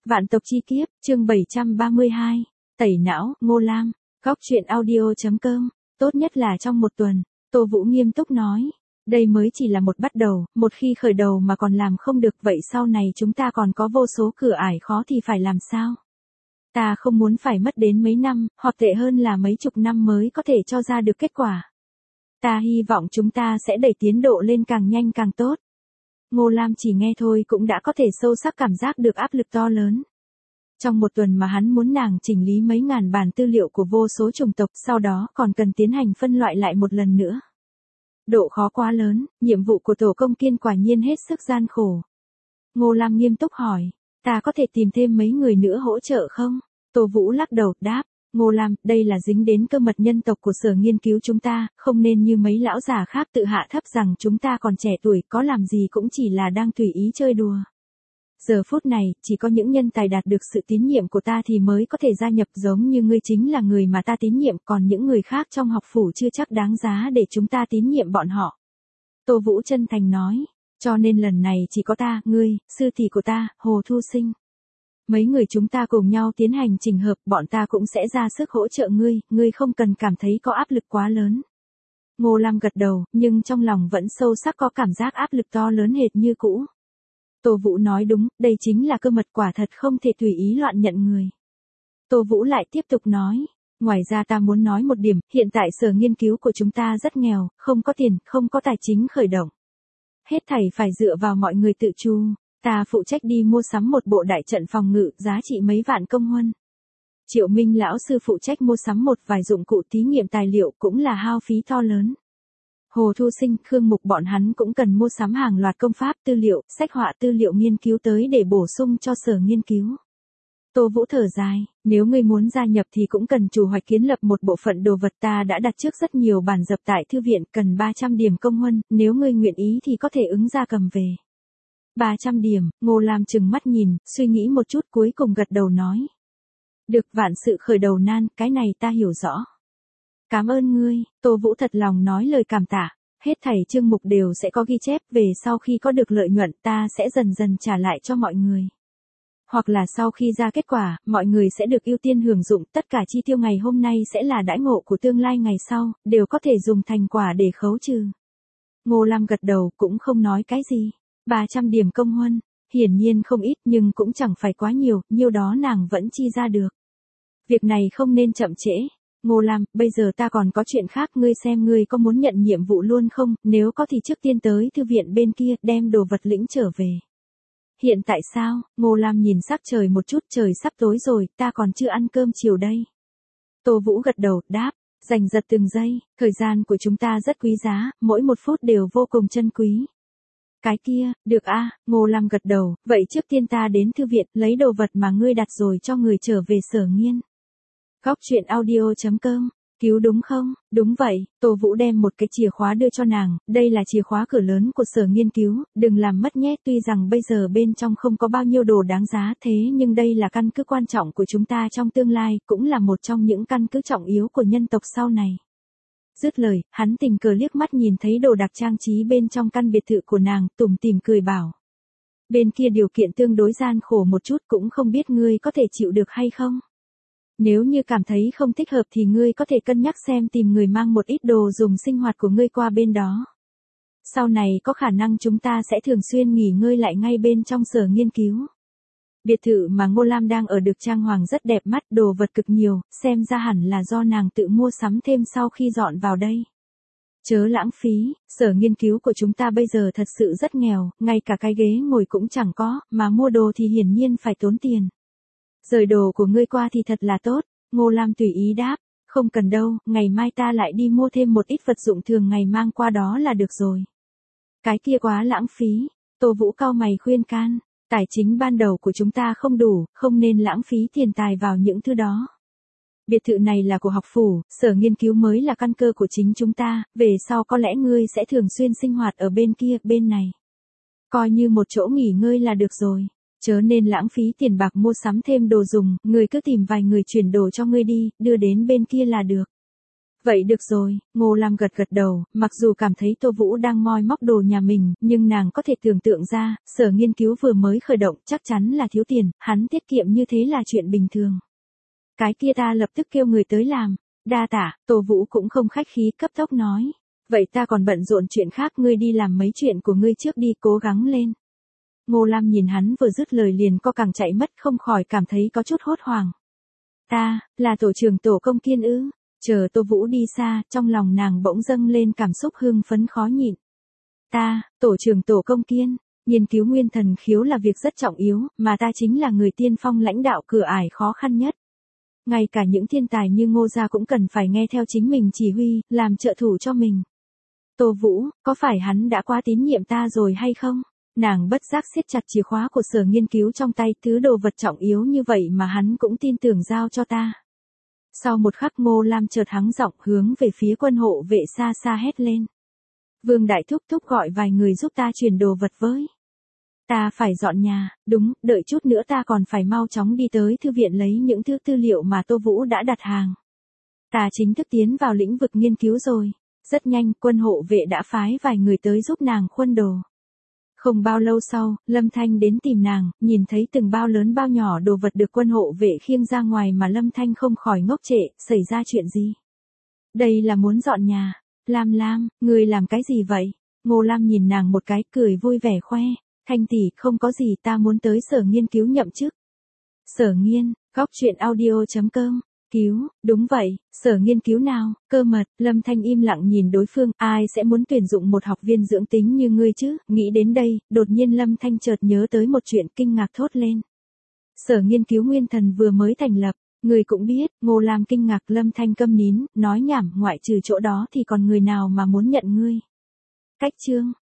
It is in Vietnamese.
Vạn tộc chi kiếp, chương 732, tẩy não, Ngô Lam, góc truyện audio.com, tốt nhất là trong một tuần, Tô Vũ nghiêm túc nói. Đây mới chỉ là một bắt đầu, một khi khởi đầu mà còn làm không được vậy sau này chúng ta còn có vô số cửa ải khó thì phải làm sao? Ta không muốn phải mất đến mấy năm, hoặc tệ hơn là mấy chục năm mới có thể cho ra được kết quả. Ta hy vọng chúng ta sẽ đẩy tiến độ lên càng nhanh càng tốt. Ngô Lam chỉ nghe thôi cũng đã có thể sâu sắc cảm giác được áp lực to lớn. Trong một tuần mà hắn muốn nàng chỉnh lý mấy ngàn bản tư liệu của vô số chủng tộc, sau đó còn cần tiến hành phân loại lại một lần nữa. Độ khó quá lớn, nhiệm vụ của tổ công kiên quả nhiên hết sức gian khổ. Ngô Lam nghiêm túc hỏi, ta có thể tìm thêm mấy người nữa hỗ trợ không? Tô Vũ lắc đầu, đáp, Ngô Lam, đây là dính đến cơ mật nhân tộc của sở nghiên cứu chúng ta, không nên như mấy lão già khác tự hạ thấp rằng chúng ta còn trẻ tuổi, có làm gì cũng chỉ là đang tùy ý chơi đùa. Giờ phút này, chỉ có những nhân tài đạt được sự tín nhiệm của ta thì mới có thể gia nhập, giống như ngươi chính là người mà ta tín nhiệm, còn những người khác trong học phủ chưa chắc đáng giá để chúng ta tín nhiệm bọn họ. Tô Vũ chân thành nói, cho nên lần này chỉ có ta, ngươi, sư tỷ của ta, Hồ Thu Sinh. Mấy người chúng ta cùng nhau tiến hành chỉnh hợp, bọn ta cũng sẽ ra sức hỗ trợ ngươi không cần cảm thấy có áp lực quá lớn. Ngô Lam gật đầu, nhưng trong lòng vẫn sâu sắc có cảm giác áp lực to lớn hệt như cũ. Tô Vũ nói đúng, đây chính là cơ mật, quả thật không thể tùy ý loạn nhận người. Tô Vũ lại tiếp tục nói, ngoài ra ta muốn nói một điểm, hiện tại sở nghiên cứu của chúng ta rất nghèo, không có tiền, không có tài chính khởi động. Hết thảy phải dựa vào mọi người tự chu, ta phụ trách đi mua sắm một bộ đại trận phòng ngự, giá trị mấy vạn công huân. Triệu Minh lão sư phụ trách mua sắm một vài dụng cụ thí nghiệm tài liệu, cũng là hao phí to lớn. Hồ Thu Sinh, Khương Mục bọn hắn cũng cần mua sắm hàng loạt công pháp tư liệu, sách họa tư liệu nghiên cứu tới để bổ sung cho sở nghiên cứu. Tô Vũ thở dài, nếu ngươi muốn gia nhập thì cũng cần chủ hoạch kiến lập một bộ phận đồ vật, ta đã đặt trước rất nhiều bản dập tại thư viện, cần 300 điểm công huân, nếu ngươi nguyện ý thì có thể ứng ra cầm về. 300 điểm, Ngô Lam trừng mắt nhìn, suy nghĩ một chút cuối cùng gật đầu nói. Được, vạn sự khởi đầu nan, cái này ta hiểu rõ. Cảm ơn ngươi, Tô Vũ thật lòng nói lời cảm tạ, hết thảy chương mục đều sẽ có ghi chép, về sau khi có được lợi nhuận ta sẽ dần dần trả lại cho mọi người. Hoặc là sau khi ra kết quả, mọi người sẽ được ưu tiên hưởng dụng, tất cả chi tiêu ngày hôm nay sẽ là đãi ngộ của tương lai ngày sau, đều có thể dùng thành quả để khấu trừ. Ngô Lam gật đầu cũng không nói cái gì, 300 điểm công huân, hiển nhiên không ít nhưng cũng chẳng phải quá nhiều, nhiêu đó nàng vẫn chi ra được. Việc này không nên chậm trễ. Ngô Lam, bây giờ ta còn có chuyện khác, ngươi xem ngươi có muốn nhận nhiệm vụ luôn không, nếu có thì trước tiên tới thư viện bên kia, đem đồ vật lĩnh trở về. Hiện tại sao? Ngô Lam nhìn sắc trời một chút, trời sắp tối rồi, ta còn chưa ăn cơm chiều đây. Tô Vũ gật đầu, đáp, giành giật từng giây, thời gian của chúng ta rất quý giá, mỗi một phút đều vô cùng chân quý. Cái kia, được a, Ngô Lam gật đầu, vậy trước tiên ta đến thư viện, lấy đồ vật mà ngươi đặt rồi cho người trở về sở nghiên. Góc truyện audio.com, cứu đúng không? Đúng vậy, Tô Vũ đem một cái chìa khóa đưa cho nàng, đây là chìa khóa cửa lớn của sở nghiên cứu, đừng làm mất nhé, tuy rằng bây giờ bên trong không có bao nhiêu đồ đáng giá thế nhưng đây là căn cứ quan trọng của chúng ta trong tương lai, cũng là một trong những căn cứ trọng yếu của nhân tộc sau này. Dứt lời, hắn tình cờ liếc mắt nhìn thấy đồ đặc trang trí bên trong căn biệt thự của nàng, tủm tỉm cười bảo. Bên kia điều kiện tương đối gian khổ một chút, cũng không biết ngươi có thể chịu được hay không? Nếu như cảm thấy không thích hợp thì ngươi có thể cân nhắc xem tìm người mang một ít đồ dùng sinh hoạt của ngươi qua bên đó. Sau này có khả năng chúng ta sẽ thường xuyên nghỉ ngơi lại ngay bên trong sở nghiên cứu. Biệt thự mà Ngô Lam đang ở được trang hoàng rất đẹp mắt, đồ vật cực nhiều, xem ra hẳn là do nàng tự mua sắm thêm sau khi dọn vào đây. Chớ lãng phí, sở nghiên cứu của chúng ta bây giờ thật sự rất nghèo, ngay cả cái ghế ngồi cũng chẳng có, mà mua đồ thì hiển nhiên phải tốn tiền. Rời đồ của ngươi qua thì thật là tốt, Ngô Lam tùy ý đáp, không cần đâu, ngày mai ta lại đi mua thêm một ít vật dụng thường ngày mang qua đó là được rồi. Cái kia quá lãng phí, Tô Vũ cau mày khuyên can, tài chính ban đầu của chúng ta không đủ, không nên lãng phí tiền tài vào những thứ đó. Biệt thự này là của học phủ, sở nghiên cứu mới là căn cơ của chính chúng ta, về sau có lẽ ngươi sẽ thường xuyên sinh hoạt ở bên kia, bên này. Coi như một chỗ nghỉ ngơi là được rồi. Chớ nên lãng phí tiền bạc mua sắm thêm đồ dùng, ngươi cứ tìm vài người chuyển đồ cho ngươi đi, đưa đến bên kia là được. Vậy được rồi, Ngô Lam gật gật đầu, mặc dù cảm thấy Tô Vũ đang moi móc đồ nhà mình, nhưng nàng có thể tưởng tượng ra, Sở Nghiên Cứu vừa mới khởi động, chắc chắn là thiếu tiền, hắn tiết kiệm như thế là chuyện bình thường. Cái kia ta lập tức kêu người tới làm. Đa tạ, Tô Vũ cũng không khách khí, cấp tốc nói. Vậy ta còn bận rộn chuyện khác, ngươi đi làm mấy chuyện của ngươi trước đi, cố gắng lên. Ngô Lam nhìn hắn vừa dứt lời liền co cẳng chạy mất, không khỏi cảm thấy có chút hốt hoảng. Ta, là tổ trưởng tổ công Kiên ư? Chờ Tô Vũ đi xa, trong lòng nàng bỗng dâng lên cảm xúc hưng phấn khó nhịn. Ta, tổ trưởng tổ công Kiên, nghiên cứu nguyên thần khiếu là việc rất trọng yếu, mà ta chính là người tiên phong lãnh đạo cửa ải khó khăn nhất. Ngay cả những thiên tài như Ngô gia cũng cần phải nghe theo chính mình chỉ huy, làm trợ thủ cho mình. Tô Vũ, có phải hắn đã quá tín nhiệm ta rồi hay không? Nàng bất giác siết chặt chìa khóa của Sở Nghiên Cứu trong tay, thứ đồ vật trọng yếu như vậy mà hắn cũng tin tưởng giao cho ta. Sau một khắc Ngô Lam chợt hắng giọng hướng về phía quân hộ vệ xa xa hét lên. Vương Đại Thúc Thúc gọi vài người giúp ta chuyển đồ vật với. Ta phải dọn nhà, đúng, đợi chút nữa ta còn phải mau chóng đi tới thư viện lấy những thứ tư liệu mà Tô Vũ đã đặt hàng. Ta chính thức tiến vào lĩnh vực nghiên cứu rồi. Rất nhanh, quân hộ vệ đã phái vài người tới giúp nàng khuân đồ. Không bao lâu sau, Lâm Thanh đến tìm nàng, nhìn thấy từng bao lớn bao nhỏ đồ vật được quân hộ vệ khiêng ra ngoài mà Lâm Thanh không khỏi ngốc trệ, xảy ra chuyện gì? Đây là muốn dọn nhà. Lam Lam, người làm cái gì vậy? Ngô Lam nhìn nàng một cái, cười vui vẻ khoe. Thanh tỷ, không có gì, ta muốn tới Sở Nghiên Cứu nhậm chức. Sở Nghiên, góc truyện audio.com. Cứu, đúng vậy, Sở Nghiên Cứu nào, cơ mật, Lâm Thanh im lặng nhìn đối phương, ai sẽ muốn tuyển dụng một học viên dưỡng tính như ngươi chứ, nghĩ đến đây, đột nhiên Lâm Thanh chợt nhớ tới một chuyện kinh ngạc thốt lên. Sở Nghiên Cứu Nguyên Thần vừa mới thành lập, người cũng biết, Ngô Lam kinh ngạc. Lâm Thanh câm nín, nói nhảm, ngoại trừ chỗ đó thì còn người nào mà muốn nhận ngươi. Cách chương